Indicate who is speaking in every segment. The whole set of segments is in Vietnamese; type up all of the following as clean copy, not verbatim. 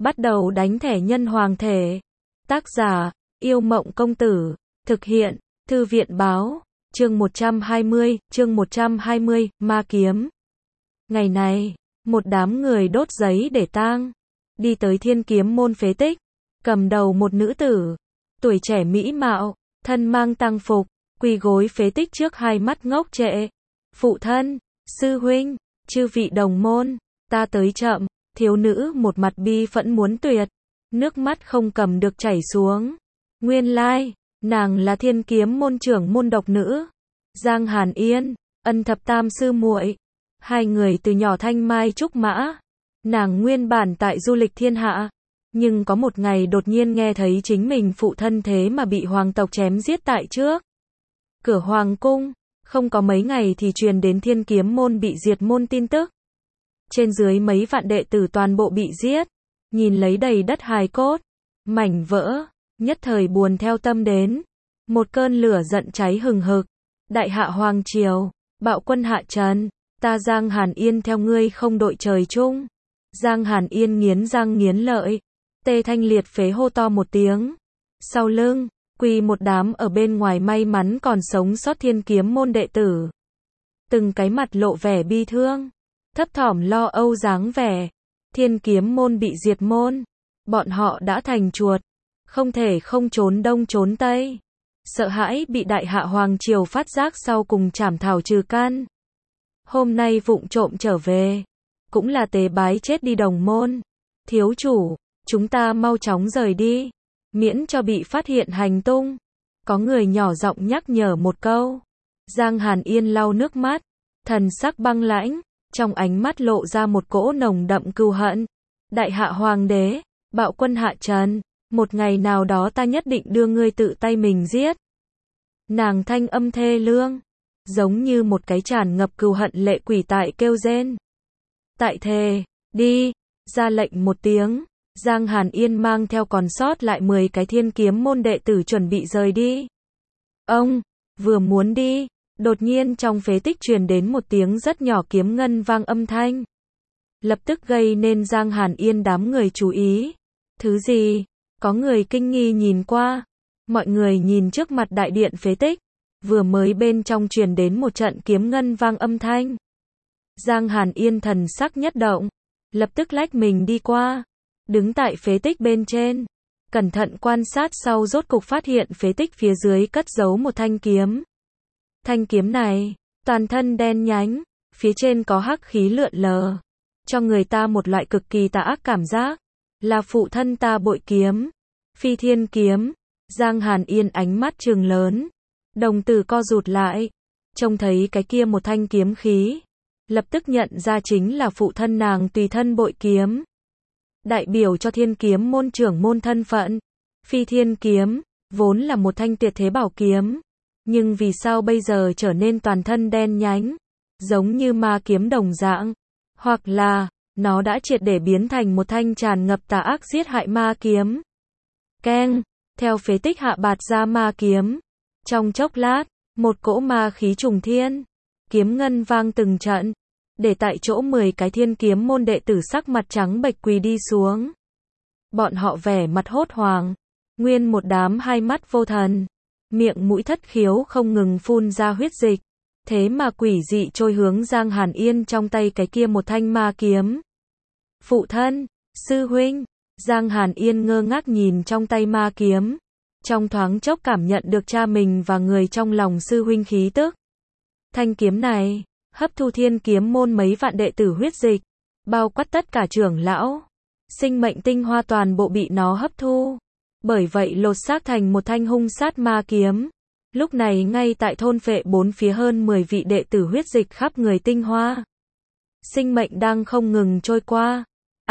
Speaker 1: bắt đầu đánh thẻ nhân hoàng thể. Tác giả, Yêu Mộng Công Tử. Thực hiện, Thư viện Báo. Chương 120, Ma Kiếm. Ngày này, một đám người đốt giấy để tang, đi tới Thiên Kiếm môn phế tích, cầm đầu một nữ tử, tuổi trẻ mỹ mạo, thân mang tang phục, quỳ gối phế tích trước, hai mắt ngốc trệ. Phụ thân, sư huynh, chư vị đồng môn, ta tới chậm. Thiếu nữ một mặt bi phẫn muốn tuyệt, nước mắt không cầm được chảy xuống. Nguyên lai, nàng là Thiên Kiếm môn trưởng môn độc nữ, Giang Hàn Yên, Ân thập tam sư muội. Hai người từ nhỏ thanh mai trúc mã. Nàng nguyên bản tại du lịch thiên hạ, nhưng có một ngày đột nhiên nghe thấy chính mình phụ thân thế mà bị hoàng tộc chém giết tại trước cửa hoàng cung. Không có mấy ngày thì truyền đến Thiên Kiếm môn bị diệt môn tin tức. Trên dưới mấy vạn đệ tử toàn bộ bị giết. Nhìn lấy đầy đất hài cốt, mảnh vỡ, nhất thời buồn theo tâm đến. Một cơn lửa giận cháy hừng hực. Đại hạ hoàng triều, bạo quân hạ trần, ta Giang Hàn Yên theo ngươi không đội trời chung. Giang Hàn Yên nghiến răng nghiến lợi, tê thanh liệt phế hô to một tiếng. Sau lưng, quỳ một đám ở bên ngoài may mắn còn sống sót Thiên Kiếm môn đệ tử. Từng cái mặt lộ vẻ bi thương, thấp thỏm lo âu dáng vẻ. Thiên Kiếm môn bị diệt môn, bọn họ đã thành chuột, không thể không trốn đông trốn tây. Sợ hãi bị đại hạ hoàng triều phát giác sau cùng trảm thảo trừ căn. Hôm nay vụng trộm trở về, cũng là tế bái chết đi đồng môn. Thiếu chủ, chúng ta mau chóng rời đi, miễn cho bị phát hiện hành tung. Có người nhỏ giọng nhắc nhở một câu. Giang Hàn Yên lau nước mắt, thần sắc băng lãnh, trong ánh mắt lộ ra một cỗ nồng đậm cừu hận. Đại hạ hoàng đế, bạo quân hạ trần, một ngày nào đó ta nhất định đưa ngươi tự tay mình giết. Nàng thanh âm thê lương, giống như một cái tràn ngập cừu hận lệ quỷ tại kêu rên. Tại thề, đi, ra lệnh một tiếng, Giang Hàn Yên mang theo còn sót lại 10 cái Thiên Kiếm môn đệ tử chuẩn bị rời đi. Ông, vừa muốn đi, đột nhiên trong phế tích truyền đến một tiếng rất nhỏ kiếm ngân vang âm thanh. Lập tức gây nên Giang Hàn Yên đám người chú ý. Thứ gì? Có người kinh nghi nhìn qua. Mọi người nhìn trước mặt đại điện phế tích, vừa mới bên trong truyền đến một trận kiếm ngân vang âm thanh. Giang Hàn Yên thần sắc nhất động, lập tức lách mình đi qua, đứng tại phế tích bên trên, cẩn thận quan sát, sau rốt cục phát hiện phế tích phía dưới cất giấu một thanh kiếm. Thanh kiếm này, toàn thân đen nhánh, phía trên có hắc khí lượn lờ, cho người ta một loại cực kỳ tà ác cảm giác. Là phụ thân ta bội kiếm, Phi Thiên kiếm. Giang Hàn Yên ánh mắt trừng lớn, đồng tử co rụt lại, trông thấy cái kia một thanh kiếm khí, lập tức nhận ra chính là phụ thân nàng tùy thân bội kiếm, đại biểu cho Thiên Kiếm môn trưởng môn thân phận. Phi Thiên kiếm vốn là một thanh tuyệt thế bảo kiếm, nhưng vì sao bây giờ trở nên toàn thân đen nhánh, giống như ma kiếm đồng dạng, hoặc là nó đã triệt để biến thành một thanh tràn ngập tà ác giết hại ma kiếm. Keng, theo phế tích hạ bạt ra ma kiếm. Trong chốc lát, một cỗ ma khí trùng thiên, kiếm ngân vang từng trận, để tại chỗ 10 cái Thiên Kiếm môn đệ tử sắc mặt trắng bệch quỳ đi xuống. Bọn họ vẻ mặt hốt hoảng, nguyên một đám hai mắt vô thần, miệng mũi thất khiếu không ngừng phun ra huyết dịch, thế mà quỷ dị trôi hướng Giang Hàn Yên trong tay cái kia một thanh ma kiếm. Phụ thân, sư huynh. Giang Hàn Yên ngơ ngác nhìn trong tay ma kiếm, trong thoáng chốc cảm nhận được cha mình và người trong lòng sư huynh khí tức. Thanh kiếm này, hấp thu Thiên Kiếm môn mấy vạn đệ tử huyết dịch, bao quát tất cả trưởng lão, sinh mệnh tinh hoa toàn bộ bị nó hấp thu. Bởi vậy lột xác thành một thanh hung sát ma kiếm. Lúc này ngay tại thôn phệ bốn phía hơn 10 vị đệ tử huyết dịch khắp người tinh hoa. Sinh mệnh đang không ngừng trôi qua.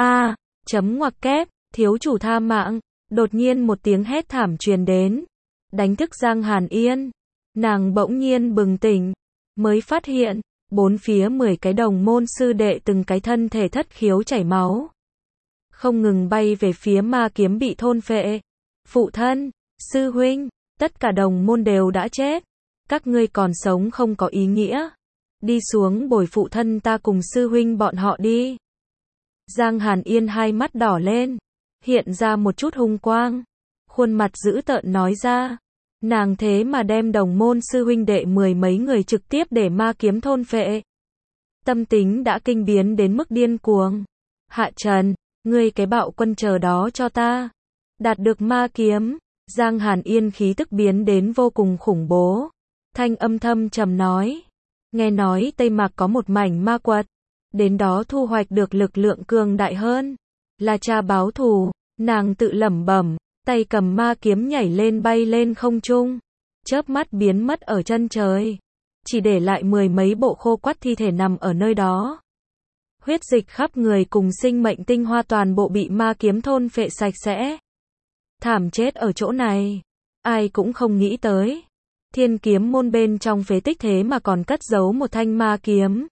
Speaker 1: Chấm ngoặc kép, thiếu chủ tha mạng. Đột nhiên một tiếng hét thảm truyền đến, đánh thức Giang Hàn Yên. Nàng bỗng nhiên bừng tỉnh, mới phát hiện, bốn phía 10 cái đồng môn sư đệ từng cái thân thể thất khiếu chảy máu, không ngừng bay về phía ma kiếm bị thôn phệ. Phụ thân, sư huynh, tất cả đồng môn đều đã chết. Các ngươi còn sống không có ý nghĩa. Đi xuống bồi phụ thân ta cùng sư huynh bọn họ đi. Giang Hàn Yên hai mắt đỏ lên, hiện ra một chút hung quang. Khuôn mặt dữ tợn nói ra, nàng thế mà đem đồng môn sư huynh đệ 10 mấy người trực tiếp để ma kiếm thôn phệ. Tâm tính đã kinh biến đến mức điên cuồng. Hạ Trần, ngươi cái bạo quân chờ đó cho ta. Đạt được ma kiếm, Giang Hàn Yên khí tức biến đến vô cùng khủng bố. Thanh âm thâm trầm nói, nghe nói Tây Mạc có một mảnh ma quật, đến đó thu hoạch được lực lượng cường đại hơn, là cha báo thù. Nàng tự lẩm bẩm, tay cầm ma kiếm nhảy lên bay lên không trung, chớp mắt biến mất ở chân trời, chỉ để lại 10 mấy bộ khô quắt thi thể nằm ở nơi đó. Huyết dịch khắp người cùng sinh mệnh tinh hoa toàn bộ bị ma kiếm thôn phệ sạch sẽ. Thảm chết ở chỗ này, ai cũng không nghĩ tới. Thiên kiếm môn bên trong phế tích thế mà còn cất giấu một thanh ma kiếm.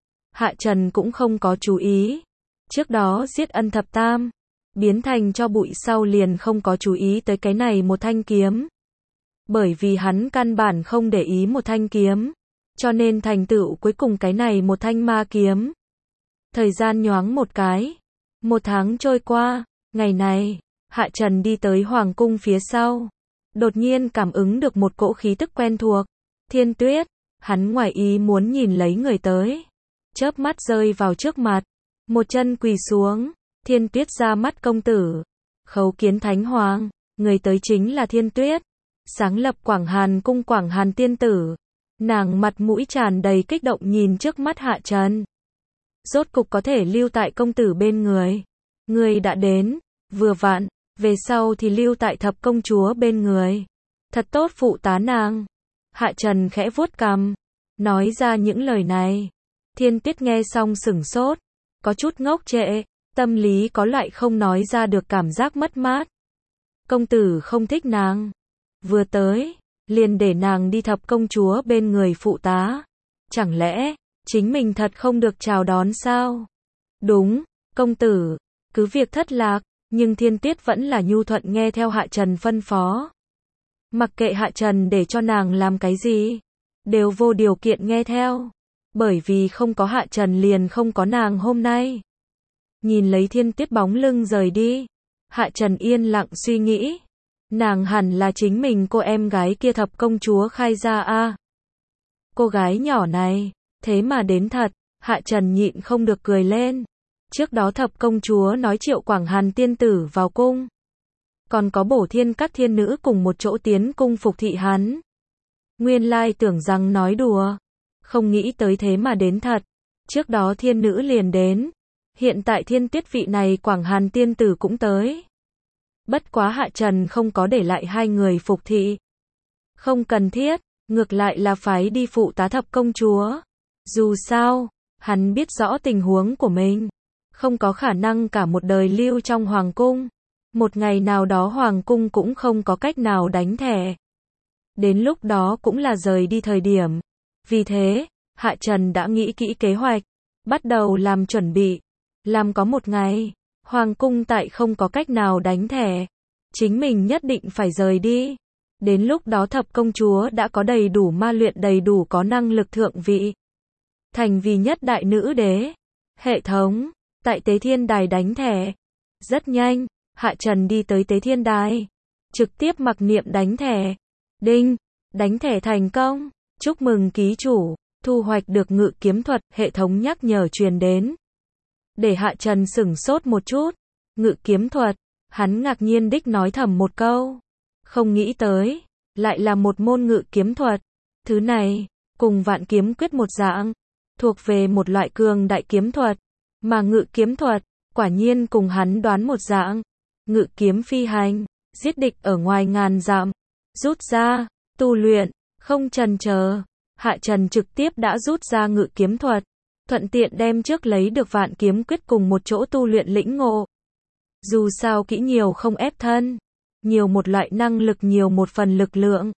Speaker 1: Hạ Trần cũng không có chú ý. Trước đó giết Ân Thập Tam, biến thành cho bụi sau liền không có chú ý tới cái này một thanh kiếm. Bởi vì hắn căn bản không để ý một thanh kiếm, cho nên thành tựu cuối cùng cái này một thanh ma kiếm. Thời gian nhoáng một cái, 1 tháng trôi qua, ngày này, Hạ Trần đi tới hoàng cung phía sau. Đột nhiên cảm ứng được một cỗ khí tức quen thuộc. Thiên Tuyết, hắn ngoài ý muốn nhìn lấy người tới. Chớp mắt rơi vào trước mặt, một chân quỳ xuống. Thiên Tuyết ra mắt công tử. Khấu kiến Thánh Hoàng, người tới chính là Thiên Tuyết, sáng lập Quảng Hàn cung Quảng Hàn tiên tử. Nàng mặt mũi tràn đầy kích động nhìn trước mắt Hạ Trần. Rốt cục có thể lưu tại công tử bên người. Người đã đến, vừa vặn, về sau thì lưu tại thập công chúa bên người. Thật tốt phụ tá nàng. Hạ Trần khẽ vuốt cằm, nói ra những lời này. Thiên Tuyết nghe xong sửng sốt, có chút ngốc trệ, tâm lý có loại không nói ra được cảm giác mất mát. Công tử không thích nàng. Vừa tới, liền để nàng đi thập công chúa bên người phụ tá. Chẳng lẽ, chính mình thật không được chào đón sao? Đúng, công tử, cứ việc thất lạc, nhưng Thiên Tuyết vẫn là nhu thuận nghe theo Hạ Trần phân phó. Mặc kệ Hạ Trần để cho nàng làm cái gì, đều vô điều kiện nghe theo. Bởi vì không có Hạ Trần liền không có nàng hôm nay. Nhìn lấy Thiên Tuyết bóng lưng rời đi, Hạ Trần yên lặng suy nghĩ. Nàng hẳn là chính mình cô em gái kia thập công chúa khai ra a. Cô gái nhỏ này, thế mà đến thật. Hạ Trần nhịn không được cười lên. Trước đó thập công chúa nói triệu Quảng Hàn tiên tử vào cung. Còn có bổ thiên các thiên nữ cùng một chỗ tiến cung phục thị hắn. Nguyên lai tưởng rằng nói đùa. Không nghĩ tới thế mà đến thật. Trước đó thiên nữ liền đến. Hiện tại Thiên Tuyết vị này Quảng Hàn tiên tử cũng tới. Bất quá Hạ Trần không có để lại hai người phục thị. Không cần thiết, ngược lại là phái đi phụ tá thập công chúa. Dù sao, hắn biết rõ tình huống của mình. Không có khả năng cả một đời lưu trong hoàng cung. Một ngày nào đó hoàng cung cũng không có cách nào đánh thẻ. Đến lúc đó cũng là rời đi thời điểm. Vì thế, Hạ Trần đã nghĩ kỹ kế hoạch. Bắt đầu làm chuẩn bị. Làm có một ngày, hoàng cung tại không có cách nào đánh thẻ. Chính mình nhất định phải rời đi. Đến lúc đó thập công chúa đã có đầy đủ ma luyện, đầy đủ có năng lực thượng vị. Thành vì nhất đại nữ đế. Hệ thống, tại Tế Thiên Đài đánh thẻ. Rất nhanh, Hạ Trần đi tới Tế Thiên Đài. Trực tiếp mặc niệm đánh thẻ. Đinh, đánh thẻ thành công. Chúc mừng ký chủ, thu hoạch được ngự kiếm thuật, hệ thống nhắc nhở truyền đến. Để Hạ Trần sửng sốt một chút. Ngự kiếm thuật, hắn ngạc nhiên đích nói thầm một câu. Không nghĩ tới, lại là một môn ngự kiếm thuật. Thứ này, cùng Vạn Kiếm Quyết một dạng, thuộc về một loại cường đại kiếm thuật. Mà ngự kiếm thuật, quả nhiên cùng hắn đoán một dạng. Ngự kiếm phi hành, giết địch ở ngoài ngàn dặm. Rút ra, tu luyện, không chần chờ. Hạ Trần trực tiếp đã rút ra ngự kiếm thuật. Thuận tiện đem trước lấy được Vạn Kiếm Quyết cùng một chỗ tu luyện lĩnh ngộ. Dù sao kỹ nhiều không ép thân. Nhiều một loại năng lực, nhiều một phần lực lượng.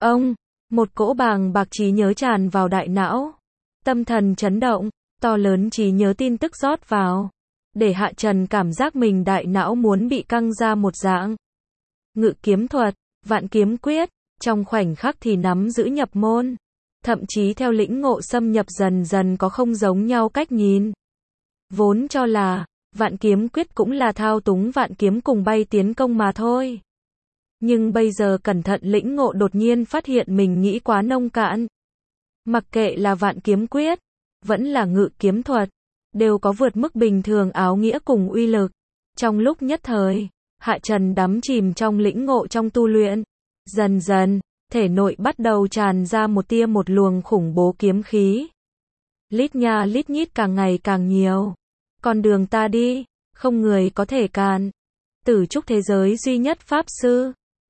Speaker 1: Một cỗ bàng bạc trí nhớ tràn vào đại não. Tâm thần chấn động, to lớn trí nhớ tin tức rót vào. Để Hạ Trần cảm giác mình đại não muốn bị căng ra một dạng. Ngự kiếm thuật, Vạn Kiếm Quyết, trong khoảnh khắc thì nắm giữ nhập môn. Thậm chí theo lĩnh ngộ xâm nhập dần dần có không giống nhau cách nhìn. Vốn cho là, Vạn kiếm quyết cũng là thao túng vạn kiếm cùng bay tiến công mà thôi. Nhưng bây giờ cẩn thận lĩnh ngộ đột nhiên phát hiện mình nghĩ quá nông cạn. Mặc kệ là vạn kiếm quyết, vẫn là ngự kiếm thuật, đều có vượt mức bình thường áo nghĩa cùng uy lực. Trong lúc nhất thời, Hạ Trần đắm chìm trong lĩnh ngộ trong tu luyện. Dần dần, thể nội bắt đầu tràn ra một luồng khủng bố kiếm khí. Lít nha lít nhít càng ngày càng nhiều. Con đường ta đi, không người có thể cản. Tử trúc thế giới duy nhất pháp sư.